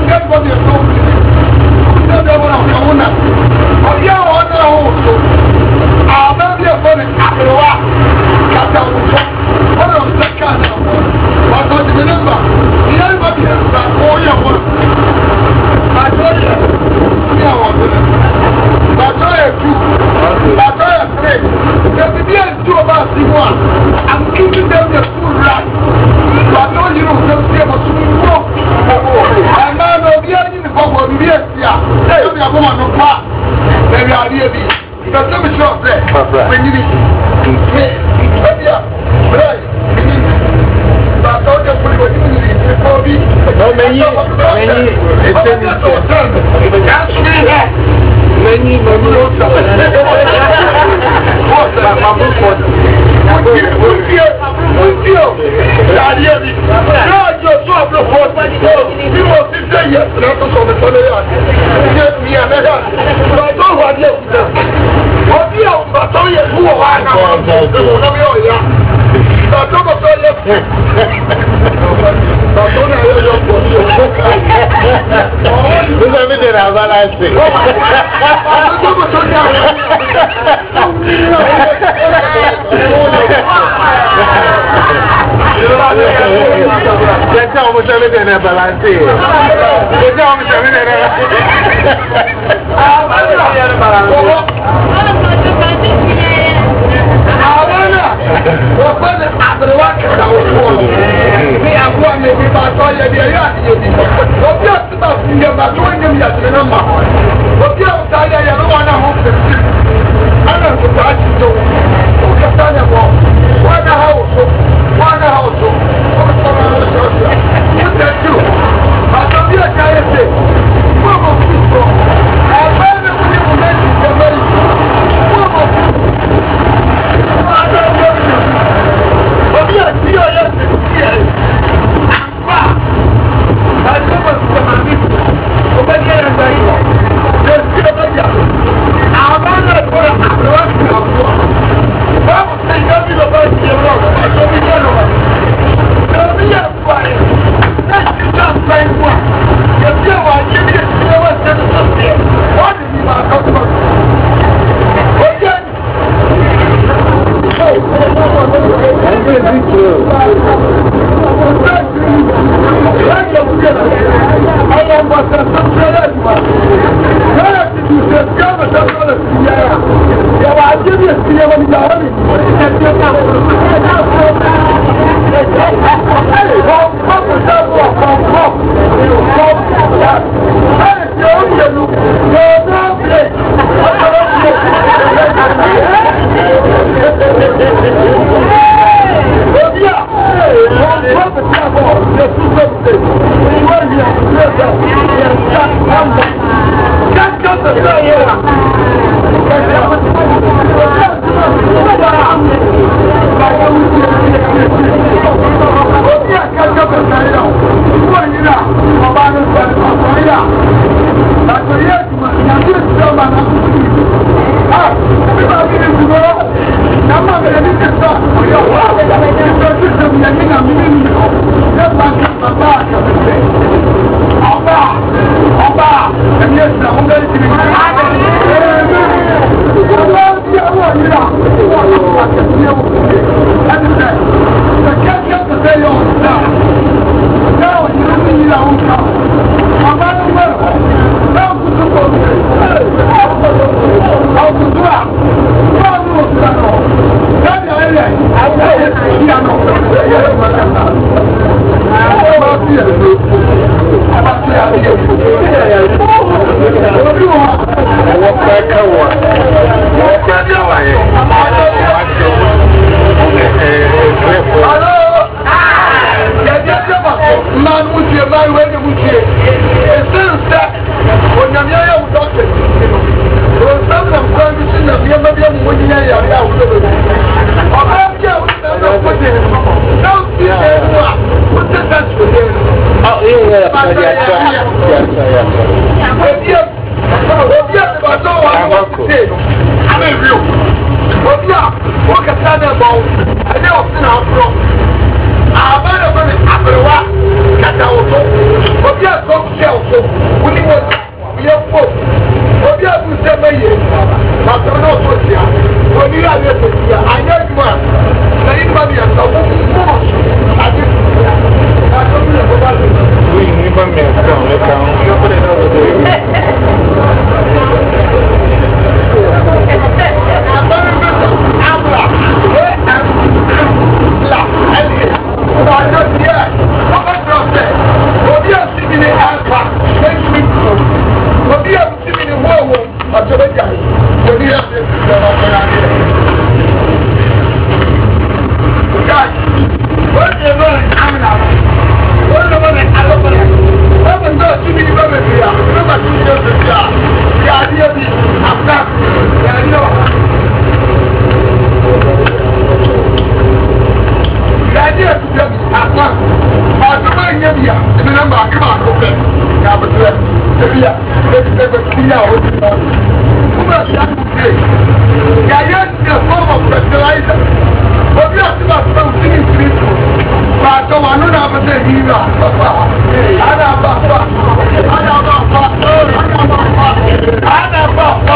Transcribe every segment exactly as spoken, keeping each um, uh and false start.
anybody is not really. Who said they were on the owner? Oh, yeah, on the also. I'll be a funny Apewa. Katamuso. What of the kind of one? But don't you remember? The everybody has that. Oh, yeah, one. I told you. Yeah, one. I told you two. I told you three. There will be a two of us in one. I'm giving them the full right. But no, you don't just see a small. And now, no, we are in the home of the year. Hey, we are going to park. Maybe I'll be a bit. But let me show you. When you need me, yeah, right. But I told you, what you need before me. No, many, many, it's a that's me. Many, many, what's that? My book was. Who's here? Who's here? Daddy, now you're so of the force. You were fifty years, and I'm so much on the yard. Get me another. So I don't want you. What do you have? But tell you who I am. You will not be all here. I don't know so yet. But don't I hear your voice? Who's everything I'm balancing? I don't know so yet. That's almost everything I'm balancing. That's almost everything I'm balancing. Wọ́n àbẹ̀rẹ̀ wá kẹta òkú ọ̀nà ní àbúrò ní ibi bá tọ́ yẹ bí ẹ̀yà àdìyẹ bí òbí àti bá fi yẹ bá tó wọ́n yẹ mi àti nínú mà òbí àwùjọ ayé yẹ ló wà náà wọ́n fẹ̀ sí ẹ̀nà nkùtà àti ìjọ wọ́n kẹta yẹ bọ̀ wọ́n náà hà òṣò wọ́n náà hà òṣò wọ́n sọ wọn lọ ṣọ́ọ̀ṣì wọ́n tẹ̀ tí o àtọ́ bí ẹ̀ka yẹ sè wọ́n mọ̀ fún ìtọ́ àgbẹ̀ mi kú ní mùmẹ́ntì jẹ́ mẹ́rin wọ́n mọ̀ fún Obi a ti o ye ti ti e. Akwa. Ba ti mo ti ma mi. O be ni e gba yi. Je ti o be ja. Aba na ko ra abro ti o ko. Ba mo ti ga mi lo ba ti e ro. Ba so mi je lo. O mi ya kwa e. Na ti ta pa e kwa. Ye ti wa ti mi ti e wa se so se. O ni mi ma ko ko. O je abana bane abrewa kata oto obi aso kusi oto woni mo ye fo obi abu se maye na so no to tia oni ra ye se tia anya duma na imba bi asa wo mo ade tia na so bi ko ba we ni ba me asa o ka o yo put it over there abana bane abla we la ali ba no tia o ba trose obi asimi ni alfa make me obi asimi ni wo wo atebe jai oni ya se se ba ko ya ni guys what you know amna what you know alo ko ya ba ndo simi ni ba me ya no ba simi ni se ya ya dia bi afta ya no ya dia ku bi afta ba to ba nya bi ya me na ba ka ko pe ya ba to ya ya de de ko ya o di no kuma ya ku ya ya the form of fertilizer obi asiba asiba usini free food ba to wa no na ba se hiwa ana ba ba ana ba ba ana ba ba ana ba ba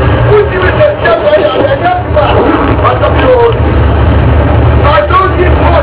I don't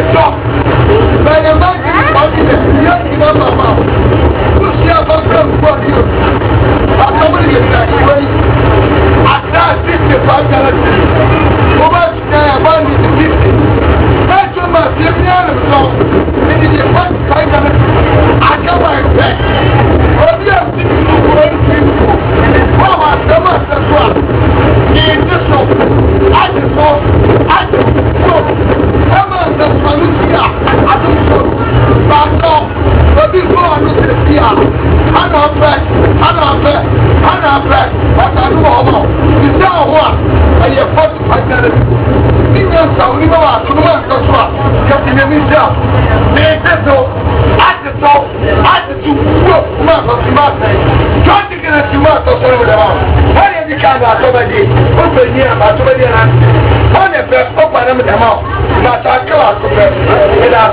stop. But the man is talking there. Yes, you know, Mama. You see a problem for you. But somebody is like, wait. At that sixty-five dollars. Over to there, one is fifty. That's what my family is on. It is forty-five dollars. I come back back. Oh, yes, this is what it is. Oh, my stomach, that's what. In this one, I just saw, I just saw. Come on, that's my new fear. I don't know. But no, but before I look at fear, I don't back, I don't back, I don't back. What I do over. You say, what? I have forty-five dollars. You know, so we go out to the one, that's what. Get in the middle. Make this so. I just saw, I just saw. Whoa, man, what's the matter? Try to get a tomato with them out. Why did you come out over here? Open here, but over here. On the first, open them with them out. But I can't go back. Get out.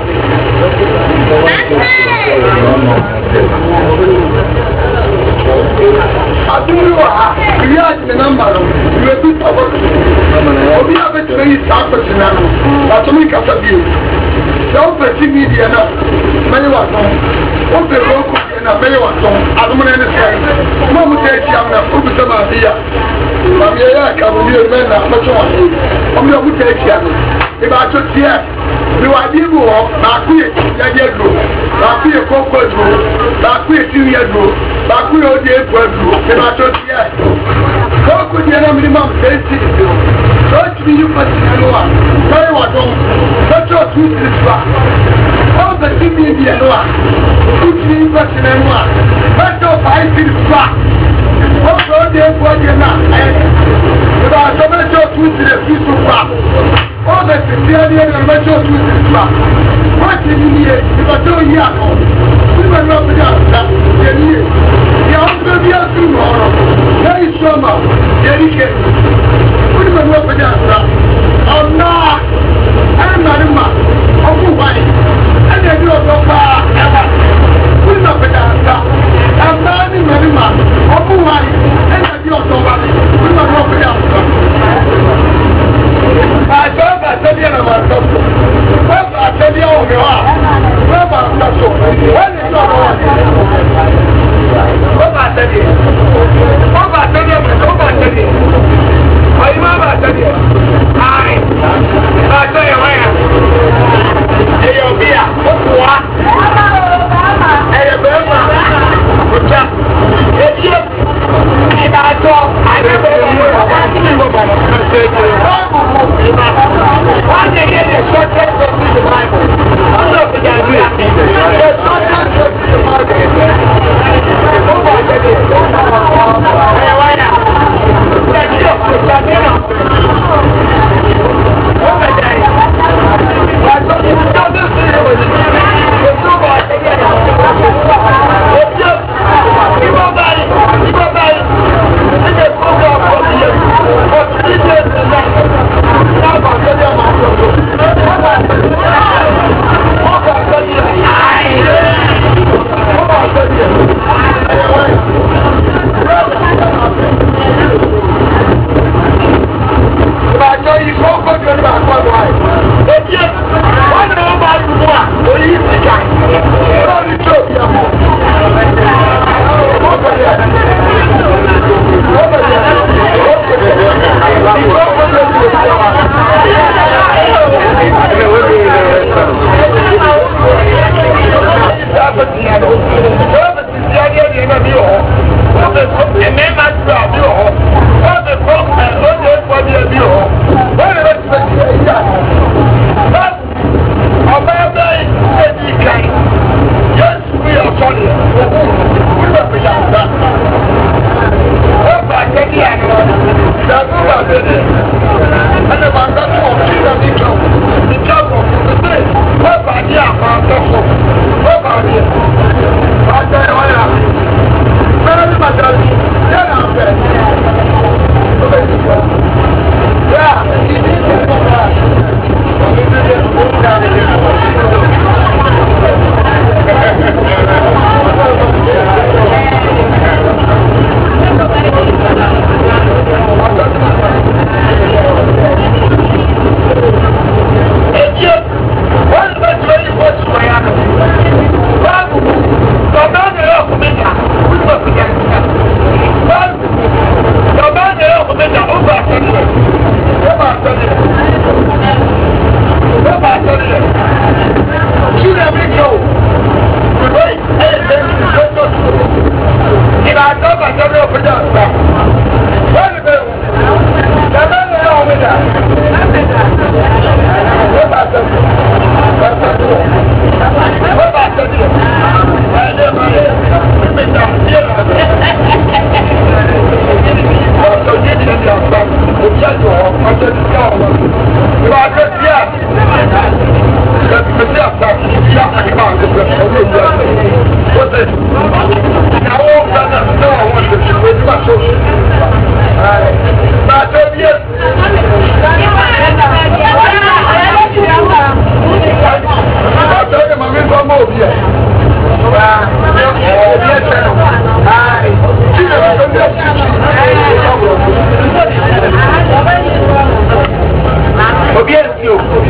I do you are. We are the number. You are good over. We have a very tough person now. But to make us a view. Don't perceive me the enough. Many was on. What the road could be a very was on. I don't want to say. Mom will take you on a food with some idea. From here, I come with you, men. I'm not sure. I'm not going to take you. If I took here, you are the war. Back with your go. Back with your cocoa go. Back with two years go. Back with your day go. If I took here. How could you know minimum safety? Don't be you personal one. Very well done. Such a two is back. All the T V be a noah. Put me in personal one. But of five is back. What road they put you now? About tomato two to the piece of back. All the Sicilian and tomato two is back. What did you need? If I don't hear, we were not with us. The also be a tomorrow. Very summer. Dedicated. We were not with us. I'm not. I'm not in my. I'm white. And I do a far ever. We not with us. I'm not in my man. I'm white. And I do a far. We were not with us. I thought I said, you know, myself. Well, I said, you know, you are. Well, I'm not so. When is not one? What I said, what I said, what I said, what I said, I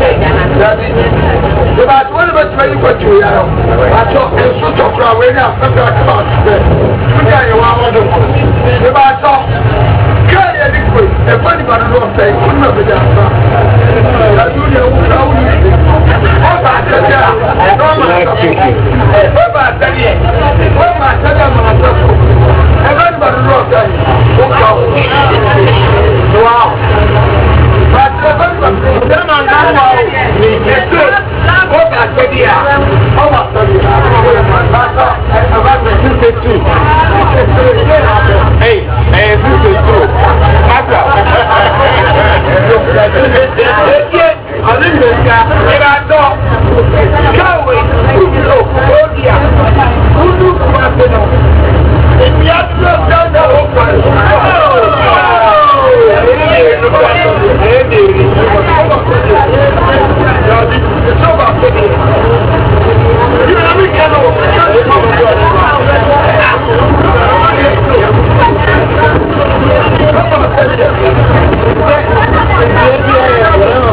Daddy, the bad one of us when you got to you. I talk and so talk around when I'm about today. We got you one of them. The bad talk. Carry a liquid. A funny man of the day. Couldn't have been done. I do know how you do. What I said, yeah. No man. What I said, yeah. What I said, I'm not so. Everybody knows that. Wow. But everybody, then I'm not wow. It's good. What I said, yeah. How much are you? About the fifty-two. Hey, hey, fifty-two. Master. I didn't know that. If I saw, go away. Oh, dear. Who knew what I know? If you have to look down the whole place. It's over. You know, we can't know. Come on,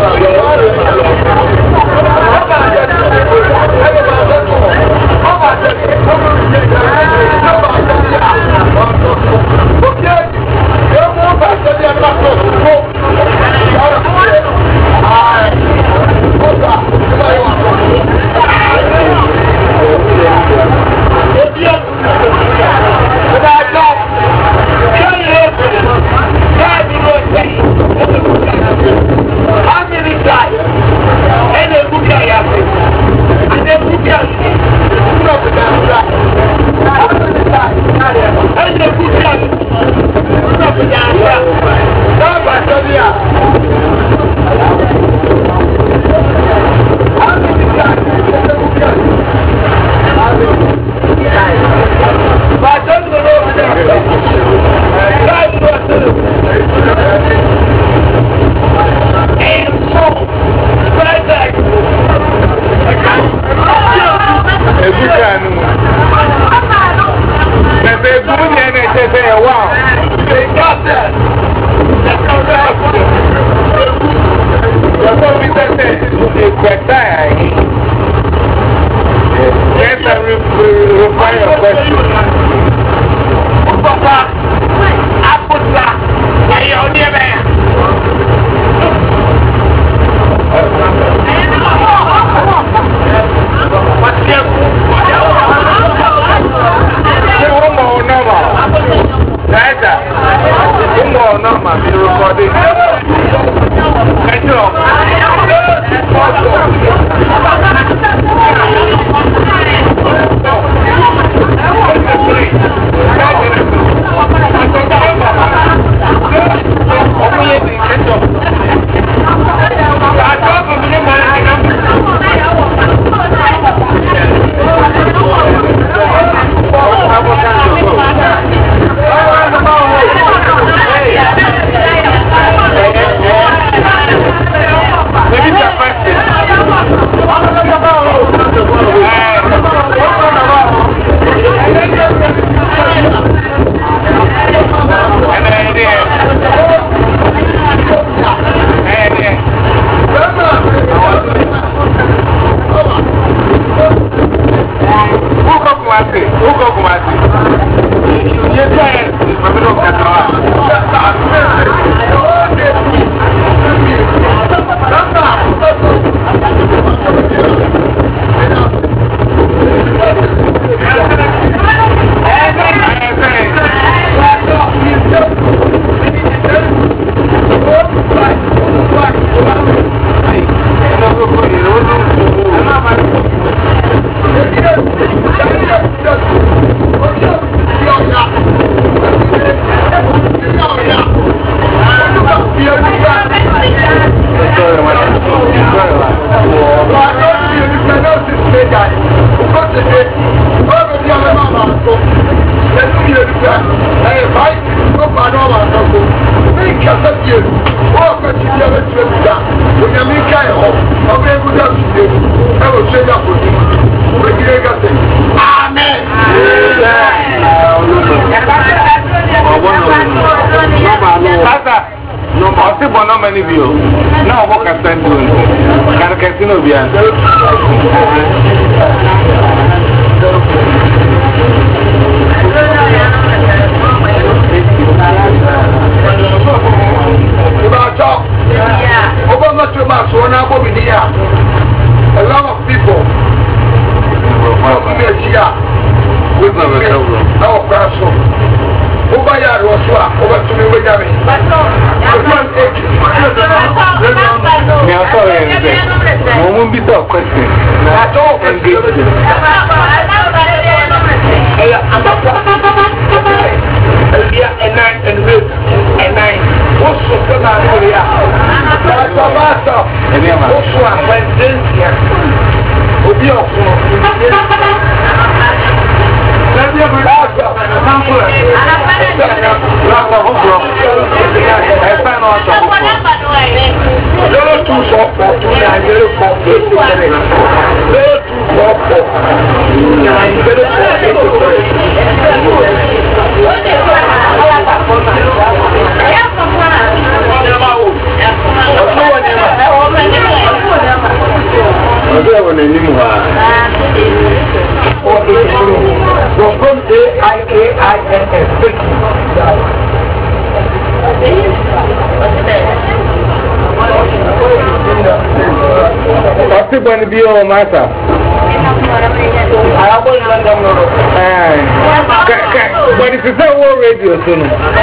Casino Bian. Obama to my son, I will be here. A lot of people. With no person. Over here, Roswa, over to me with me. I'm sorry, no one be so question. That's all. And nine and eight and nine. What's the area? That's a matter. Also, I went this year. Will be off. Let me have a last sample. Zero two four four two nine zero four eight six seven. Zero two four four two nine zero four eight six from A I A I N S. What's the going to be your matter? But it's a war radio soon.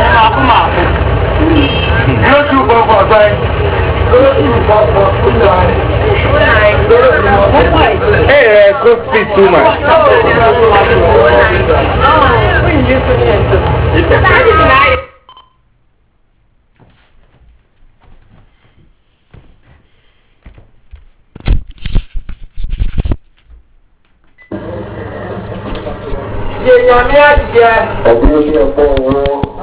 Go to Bobo, right? Go to Bobo, hey, could speak too much. Yeah, yeah, yeah.